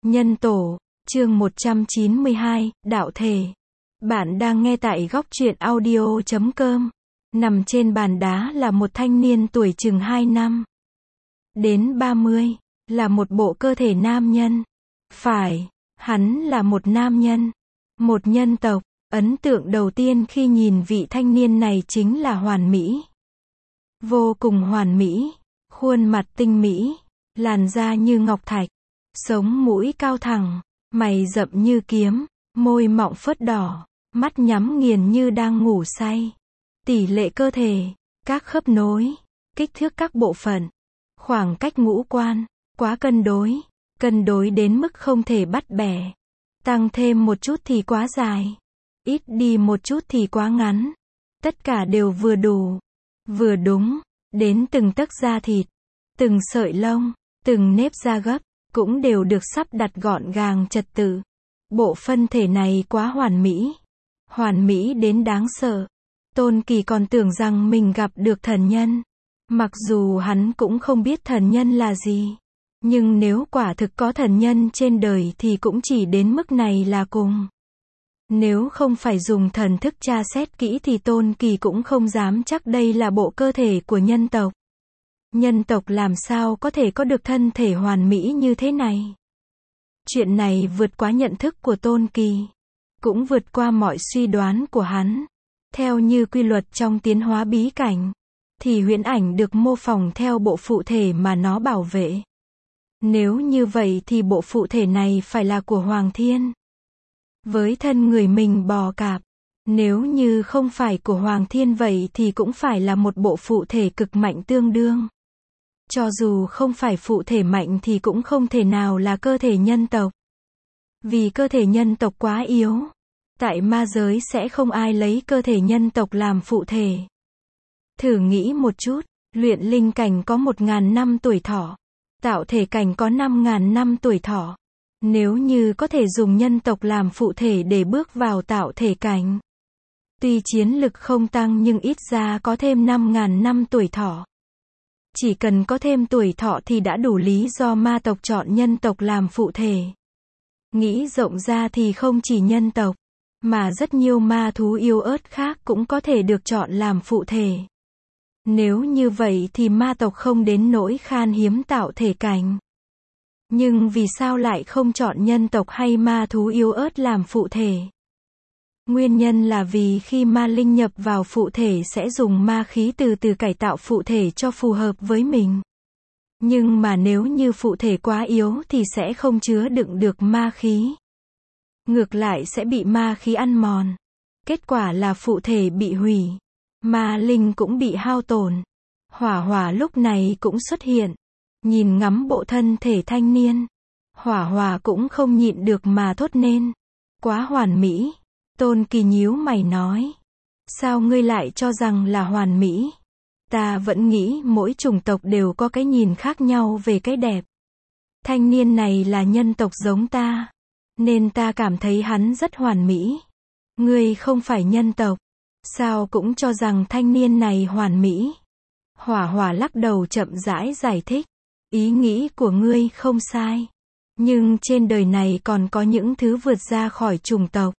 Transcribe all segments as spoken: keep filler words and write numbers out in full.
Nhân tổ, chương một trăm chín mươi hai, đạo thể. Bạn đang nghe tại góc truyện audio chấm com. Nằm trên bàn đá là một thanh niên tuổi chừng hai năm đến ba mươi, là một bộ cơ thể nam nhân. Phải, hắn là một nam nhân, một nhân tộc. Ấn tượng đầu tiên khi nhìn vị thanh niên này chính là hoàn mỹ. Vô cùng hoàn mỹ, khuôn mặt tinh mỹ, làn da như ngọc thạch, sống mũi cao thẳng, mày rậm như kiếm, môi mọng phớt đỏ, mắt nhắm nghiền như đang ngủ say. Tỷ lệ cơ thể, các khớp nối, kích thước các bộ phận, khoảng cách ngũ quan, quá cân đối, cân đối đến mức không thể bắt bẻ. Tăng thêm một chút thì quá dài, ít đi một chút thì quá ngắn. Tất cả đều vừa đủ, vừa đúng, đến từng tấc da thịt, từng sợi lông, từng nếp da gấp, cũng đều được sắp đặt gọn gàng trật tự. Bộ phân thể này quá hoàn mỹ, hoàn mỹ đến đáng sợ. Tôn Kỳ còn tưởng rằng mình gặp được thần nhân. Mặc dù hắn cũng không biết thần nhân là gì, nhưng nếu quả thực có thần nhân trên đời thì cũng chỉ đến mức này là cùng. Nếu không phải dùng thần thức tra xét kỹ thì Tôn Kỳ cũng không dám chắc đây là bộ cơ thể của nhân tộc. Nhân tộc làm sao có thể có được thân thể hoàn mỹ như thế này? Chuyện này vượt quá nhận thức của Tôn Kỳ, cũng vượt qua mọi suy đoán của hắn. Theo như quy luật trong tiến hóa bí cảnh, thì huyễn ảnh được mô phỏng theo bộ phụ thể mà nó bảo vệ. Nếu như vậy thì bộ phụ thể này phải là của Hoàng Thiên. Với thân người mình bò cạp, nếu như không phải của Hoàng Thiên vậy thì cũng phải là một bộ phụ thể cực mạnh tương đương. Cho dù không phải phụ thể mạnh thì cũng không thể nào là cơ thể nhân tộc. Vì cơ thể nhân tộc quá yếu. Tại ma giới sẽ không ai lấy cơ thể nhân tộc làm phụ thể. Thử nghĩ một chút, luyện linh cảnh có một ngàn năm tuổi thọ, tạo thể cảnh có năm ngàn năm tuổi thọ. Nếu như có thể dùng nhân tộc làm phụ thể để bước vào tạo thể cảnh, tuy chiến lực không tăng nhưng ít ra có thêm năm ngàn năm tuổi thọ. Chỉ cần có thêm tuổi thọ thì đã đủ lý do ma tộc chọn nhân tộc làm phụ thể. Nghĩ rộng ra thì không chỉ nhân tộc, mà rất nhiều ma thú yếu ớt khác cũng có thể được chọn làm phụ thể. Nếu như vậy thì ma tộc không đến nỗi khan hiếm tạo thể cảnh. Nhưng vì sao lại không chọn nhân tộc hay ma thú yếu ớt làm phụ thể? Nguyên nhân là vì khi ma linh nhập vào phụ thể sẽ dùng ma khí từ từ cải tạo phụ thể cho phù hợp với mình. Nhưng mà nếu như phụ thể quá yếu thì sẽ không chứa đựng được ma khí. Ngược lại sẽ bị ma khí ăn mòn. Kết quả là phụ thể bị hủy. Ma linh cũng bị hao tổn. Hỏa Hỏa lúc này cũng xuất hiện. Nhìn ngắm bộ thân thể thanh niên, Hỏa Hỏa cũng không nhịn được mà thốt nên. Quá hoàn mỹ. Tôn Kỳ nhíu mày nói. Sao ngươi lại cho rằng là hoàn mỹ? Ta vẫn nghĩ mỗi chủng tộc đều có cái nhìn khác nhau về cái đẹp. Thanh niên này là nhân tộc giống ta, nên ta cảm thấy hắn rất hoàn mỹ. Ngươi không phải nhân tộc, sao cũng cho rằng thanh niên này hoàn mỹ? Hỏa Hỏa lắc đầu chậm rãi giải thích. Ý nghĩ của ngươi không sai. Nhưng trên đời này còn có những thứ vượt ra khỏi chủng tộc.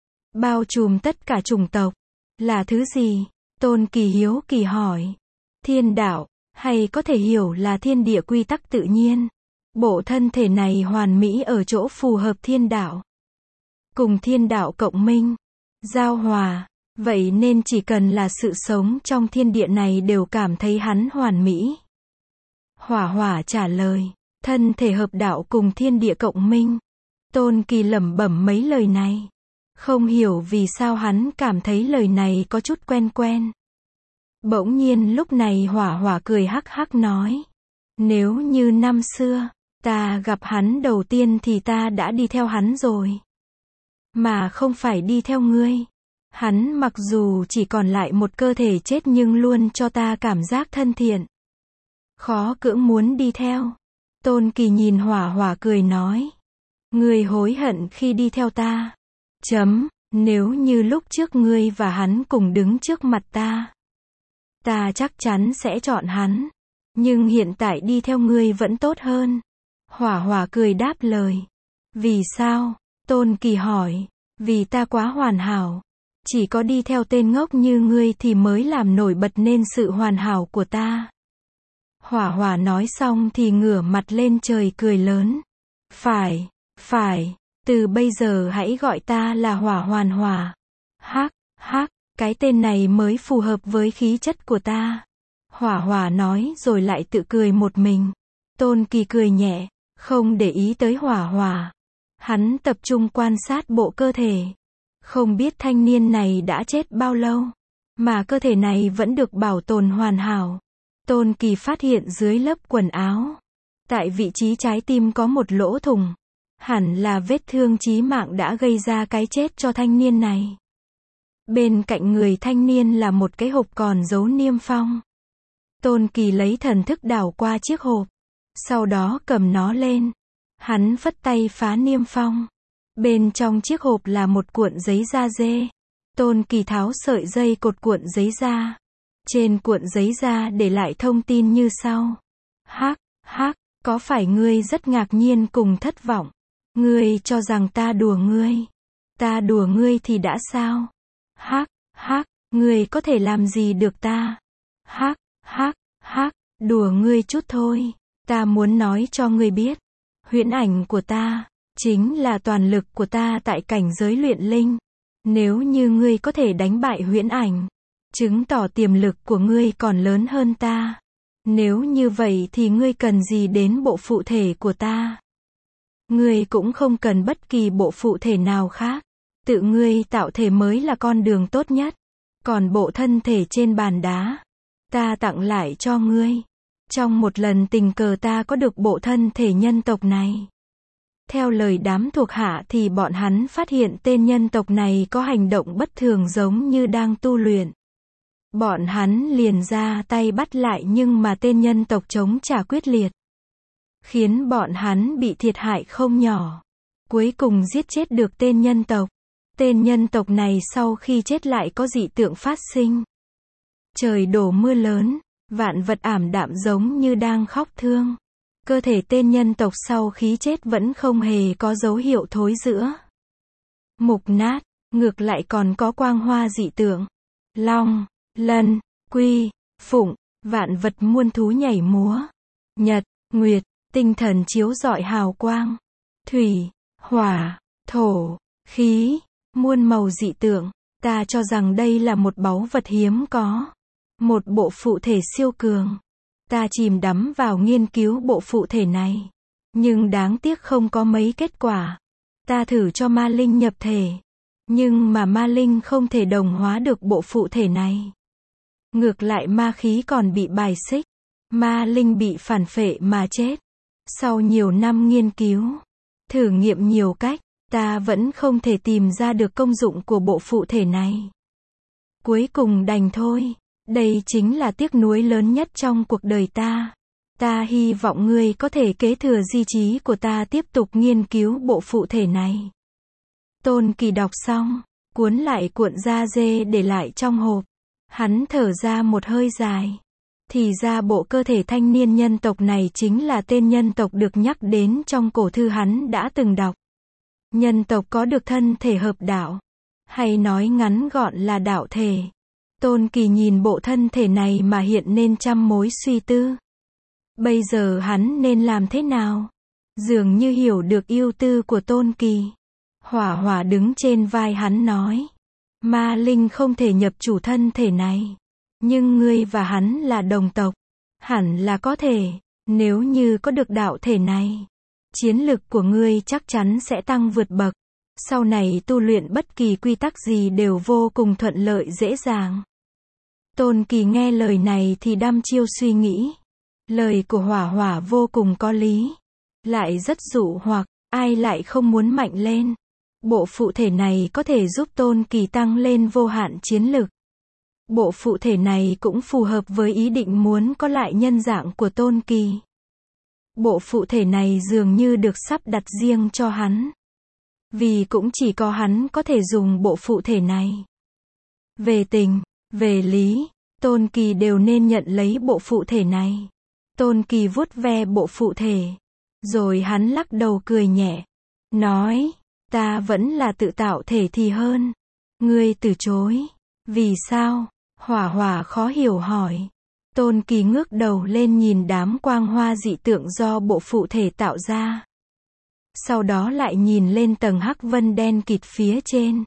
Bao trùm tất cả chủng tộc. Là thứ gì? Tôn Kỳ hiếu kỳ hỏi. Thiên đạo, hay có thể hiểu là thiên địa quy tắc tự nhiên. Bộ thân thể này hoàn mỹ ở chỗ phù hợp thiên đạo. Cùng thiên đạo cộng minh, giao hòa. Vậy nên chỉ cần là sự sống trong thiên địa này đều cảm thấy hắn hoàn mỹ. Hỏa Hỏa trả lời. Thân thể hợp đạo cùng thiên địa cộng minh. Tôn Kỳ lẩm bẩm mấy lời này. Không hiểu vì sao hắn cảm thấy lời này có chút quen quen. Bỗng nhiên lúc này Hỏa Hỏa cười hắc hắc nói. Nếu như năm xưa, ta gặp hắn đầu tiên thì ta đã đi theo hắn rồi. Mà không phải đi theo ngươi. Hắn mặc dù chỉ còn lại một cơ thể chết nhưng luôn cho ta cảm giác thân thiện. Khó cưỡng muốn đi theo. Tôn Kỳ nhìn Hỏa Hỏa cười nói. Ngươi hối hận khi đi theo ta. Chấm, nếu như lúc trước ngươi và hắn cùng đứng trước mặt ta, ta chắc chắn sẽ chọn hắn. Nhưng hiện tại đi theo ngươi vẫn tốt hơn. Hỏa Hỏa cười đáp lời. Vì sao? Tôn Kỳ hỏi. Vì ta quá hoàn hảo. Chỉ có đi theo tên ngốc như ngươi thì mới làm nổi bật nên sự hoàn hảo của ta. Hỏa Hỏa nói xong thì ngửa mặt lên trời cười lớn. Phải, phải, từ bây giờ hãy gọi ta là Hỏa Hoàn Hỏa. Hắc, hắc, cái tên này mới phù hợp với khí chất của ta. Hỏa Hỏa nói rồi lại tự cười một mình. Tôn Kỳ cười nhẹ, không để ý tới Hỏa Hỏa. Hắn tập trung quan sát bộ cơ thể. Không biết thanh niên này đã chết bao lâu, mà cơ thể này vẫn được bảo tồn hoàn hảo. Tôn Kỳ phát hiện dưới lớp quần áo, tại vị trí trái tim có một lỗ thủng. Hẳn là vết thương chí mạng đã gây ra cái chết cho thanh niên này. Bên cạnh người thanh niên là một cái hộp còn dấu niêm phong. Tôn Kỳ lấy thần thức đảo qua chiếc hộp, sau đó cầm nó lên. Hắn phất tay phá niêm phong. Bên trong chiếc hộp là một cuộn giấy da dê. Tôn Kỳ tháo sợi dây cột cuộn giấy ra. Trên cuộn giấy da để lại thông tin như sau. Hắc, hắc, có phải ngươi rất ngạc nhiên cùng thất vọng? Ngươi cho rằng ta đùa ngươi. Ta đùa ngươi thì đã sao? Hắc, hắc, ngươi có thể làm gì được ta? Hắc, hắc, hắc, đùa ngươi chút thôi. Ta muốn nói cho ngươi biết. Huyễn ảnh của ta chính là toàn lực của ta tại cảnh giới luyện linh. Nếu như ngươi có thể đánh bại huyễn ảnh, chứng tỏ tiềm lực của ngươi còn lớn hơn ta. Nếu như vậy thì ngươi cần gì đến bộ phụ thể của ta? Ngươi cũng không cần bất kỳ bộ phụ thể nào khác. Tự ngươi tạo thể mới là con đường tốt nhất. Còn bộ thân thể trên bàn đá, ta tặng lại cho ngươi. Trong một lần tình cờ ta có được bộ thân thể nhân tộc này. Theo lời đám thuộc hạ thì bọn hắn phát hiện tên nhân tộc này có hành động bất thường giống như đang tu luyện. Bọn hắn liền ra tay bắt lại nhưng mà tên nhân tộc chống trả quyết liệt, khiến bọn hắn bị thiệt hại không nhỏ. Cuối cùng giết chết được tên nhân tộc. Tên nhân tộc này sau khi chết lại có dị tượng phát sinh. Trời đổ mưa lớn, vạn vật ảm đạm giống như đang khóc thương. Cơ thể tên nhân tộc sau khi chết vẫn không hề có dấu hiệu thối rữa, mục nát, ngược lại còn có quang hoa dị tượng. Long, lân, quy, phụng, vạn vật muôn thú nhảy múa. Nhật, nguyệt, tinh thần chiếu rọi hào quang. Thủy, hỏa, thổ, khí, muôn màu dị tượng. Ta cho rằng đây là một báu vật hiếm có. Một bộ phụ thể siêu cường. Ta chìm đắm vào nghiên cứu bộ phụ thể này. Nhưng đáng tiếc không có mấy kết quả. Ta thử cho ma linh nhập thể. Nhưng mà ma linh không thể đồng hóa được bộ phụ thể này. Ngược lại ma khí còn bị bài xích. Ma linh bị phản phệ mà chết. Sau nhiều năm nghiên cứu, thử nghiệm nhiều cách, ta vẫn không thể tìm ra được công dụng của bộ phụ thể này. Cuối cùng đành thôi. Đây chính là tiếc nuối lớn nhất trong cuộc đời ta. Ta hy vọng ngươi có thể kế thừa di chí của ta tiếp tục nghiên cứu bộ phụ thể này. Tôn Kỳ đọc xong, cuốn lại cuộn da dê để lại trong hộp. Hắn thở ra một hơi dài. Thì ra bộ cơ thể thanh niên nhân tộc này chính là tên nhân tộc được nhắc đến trong cổ thư hắn đã từng đọc. Nhân tộc có được thân thể hợp đạo, hay nói ngắn gọn là đạo thể. Tôn Kỳ nhìn bộ thân thể này mà hiện nên trăm mối suy tư. Bây giờ hắn nên làm thế nào? Dường như hiểu được ưu tư của Tôn Kỳ. Hỏa Hỏa đứng trên vai hắn nói. Ma linh không thể nhập chủ thân thể này. Nhưng ngươi và hắn là đồng tộc. Hẳn là có thể. Nếu như có được đạo thể này, chiến lực của ngươi chắc chắn sẽ tăng vượt bậc. Sau này tu luyện bất kỳ quy tắc gì đều vô cùng thuận lợi dễ dàng. Tôn Kỳ nghe lời này thì đăm chiêu suy nghĩ. Lời của Hỏa Hỏa vô cùng có lý. Lại rất dụ hoặc, ai lại không muốn mạnh lên. Bộ phụ thể này có thể giúp Tôn Kỳ tăng lên vô hạn chiến lực. Bộ phụ thể này cũng phù hợp với ý định muốn có lại nhân dạng của Tôn Kỳ. Bộ phụ thể này dường như được sắp đặt riêng cho hắn. Vì cũng chỉ có hắn có thể dùng bộ phụ thể này. Về tình, về lý, Tôn Kỳ đều nên nhận lấy bộ phụ thể này. Tôn Kỳ vuốt ve bộ phụ thể. Rồi hắn lắc đầu cười nhẹ. nói, ta vẫn là tự tạo thể thì hơn. Ngươi từ chối. Vì sao? Hỏa Hỏa khó hiểu hỏi. Tôn Kỳ ngước đầu lên nhìn đám quang hoa dị tượng do bộ phụ thể tạo ra. Sau đó lại nhìn lên tầng hắc vân đen kịt phía trên.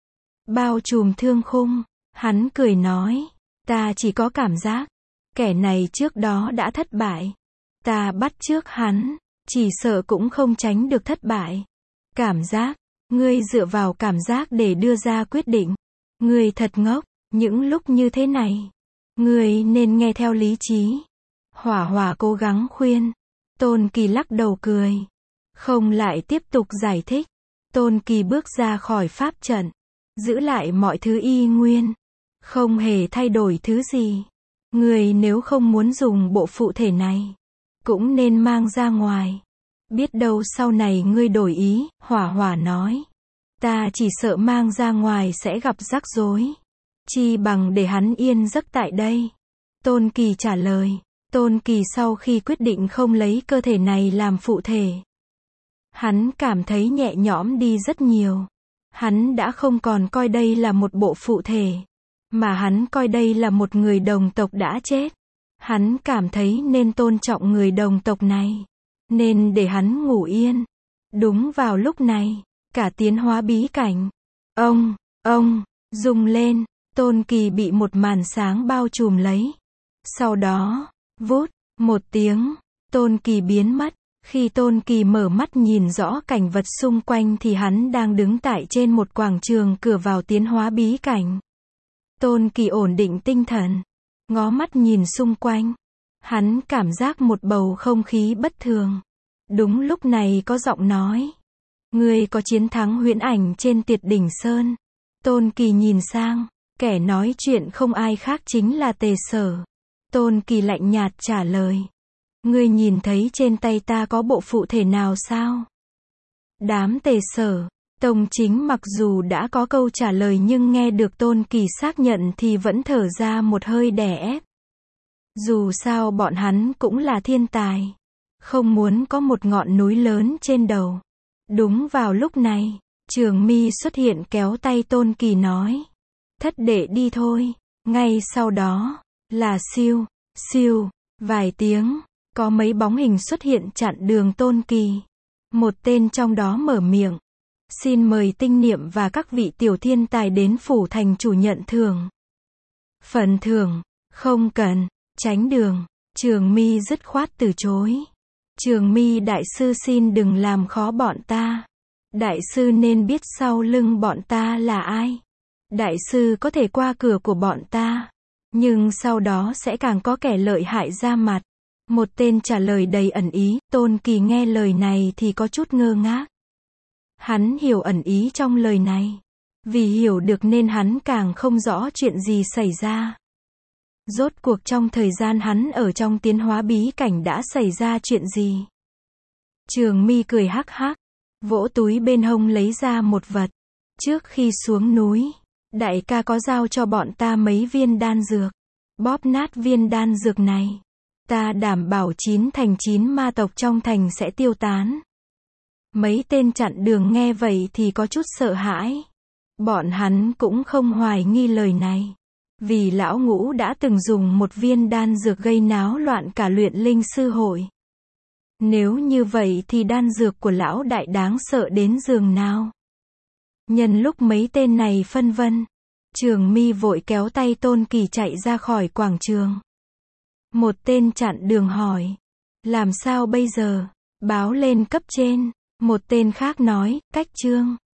Bao trùm thương khung. Hắn cười nói, ta chỉ có cảm giác, kẻ này trước đó đã thất bại. Ta bắt trước hắn, chỉ sợ cũng không tránh được thất bại. Cảm giác, ngươi dựa vào cảm giác để đưa ra quyết định. Ngươi thật ngốc, những lúc như thế này. Ngươi nên nghe theo lý trí. Hỏa Hỏa cố gắng khuyên. Tôn Kỳ lắc đầu cười. Không lại tiếp tục giải thích. Tôn Kỳ bước ra khỏi pháp trận. Giữ lại mọi thứ y nguyên. Không hề thay đổi thứ gì. Ngươi nếu không muốn dùng bộ phụ thể này, cũng nên mang ra ngoài. Biết đâu sau này ngươi đổi ý, Hỏa Hỏa nói. Ta chỉ sợ mang ra ngoài sẽ gặp rắc rối. Chi bằng để hắn yên giấc tại đây. Tôn Kỳ trả lời. Tôn Kỳ sau khi quyết định không lấy cơ thể này làm phụ thể, hắn cảm thấy nhẹ nhõm đi rất nhiều. Hắn đã không còn coi đây là một bộ phụ thể, mà hắn coi đây là một người đồng tộc đã chết. Hắn cảm thấy nên tôn trọng người đồng tộc này, nên để hắn ngủ yên. Đúng vào lúc này, cả tiến hóa bí cảnh, ông, ông, rung lên. Tôn Kỳ bị một màn sáng bao trùm lấy. Sau đó, vút, một tiếng, Tôn Kỳ biến mất. Khi Tôn Kỳ mở mắt nhìn rõ cảnh vật xung quanh thì hắn đang đứng tại trên một quảng trường cửa vào tiến hóa bí cảnh. Tôn Kỳ ổn định tinh thần, ngó mắt nhìn xung quanh. Hắn cảm giác một bầu không khí bất thường. Đúng lúc này có giọng nói. Ngươi có chiến thắng huyễn ảnh trên Tiệt Đỉnh Sơn. Tôn Kỳ nhìn sang. Kẻ nói chuyện không ai khác chính là Tề Sở. Tôn Kỳ lạnh nhạt trả lời. Ngươi nhìn thấy trên tay ta có bộ phụ thể nào sao? Đám Tề Sở, Tông Chính mặc dù đã có câu trả lời nhưng nghe được Tôn Kỳ xác nhận thì vẫn thở ra một hơi đè ép. Dù sao bọn hắn cũng là thiên tài, không muốn có một ngọn núi lớn trên đầu. Đúng vào lúc này, Trường Mi xuất hiện kéo tay Tôn Kỳ nói. Thất đệ đi thôi. Ngay sau đó, là siêu, siêu, vài tiếng, có mấy bóng hình xuất hiện chặn đường Tôn Kỳ. Một tên trong đó mở miệng. Xin mời Tinh Niệm và các vị tiểu thiên tài đến phủ thành chủ nhận thưởng. Phần thưởng, không cần, tránh đường. Trường Mi dứt khoát từ chối. Trường Mi đại sư xin đừng làm khó bọn ta. Đại sư nên biết sau lưng bọn ta là ai. Đại sư có thể qua cửa của bọn ta, nhưng sau đó sẽ càng có kẻ lợi hại ra mặt. Một tên trả lời đầy ẩn ý. Tôn Kỳ nghe lời này thì có chút ngơ ngác. Hắn hiểu ẩn ý trong lời này. Vì hiểu được nên hắn càng không rõ chuyện gì xảy ra. Rốt cuộc trong thời gian hắn ở trong tiến hóa bí cảnh đã xảy ra chuyện gì? Trường Mi cười hắc hắc, vỗ túi bên hông lấy ra một vật. Trước khi xuống núi, đại ca có giao cho bọn ta mấy viên đan dược. Bóp nát viên đan dược này, ta đảm bảo chín thành chín ma tộc trong thành sẽ tiêu tán. Mấy tên chặn đường nghe vậy thì có chút sợ hãi. Bọn hắn cũng không hoài nghi lời này. Vì lão ngũ đã từng dùng một viên đan dược gây náo loạn cả luyện linh sư hội. Nếu như vậy thì đan dược của lão đại đáng sợ đến giường nào. Nhân lúc mấy tên này phân vân, Trường Mi vội kéo tay Tôn Kỳ chạy ra khỏi quảng trường. Một tên chặn đường hỏi. Làm sao bây giờ? Báo lên cấp trên. Một tên khác nói, cách trương.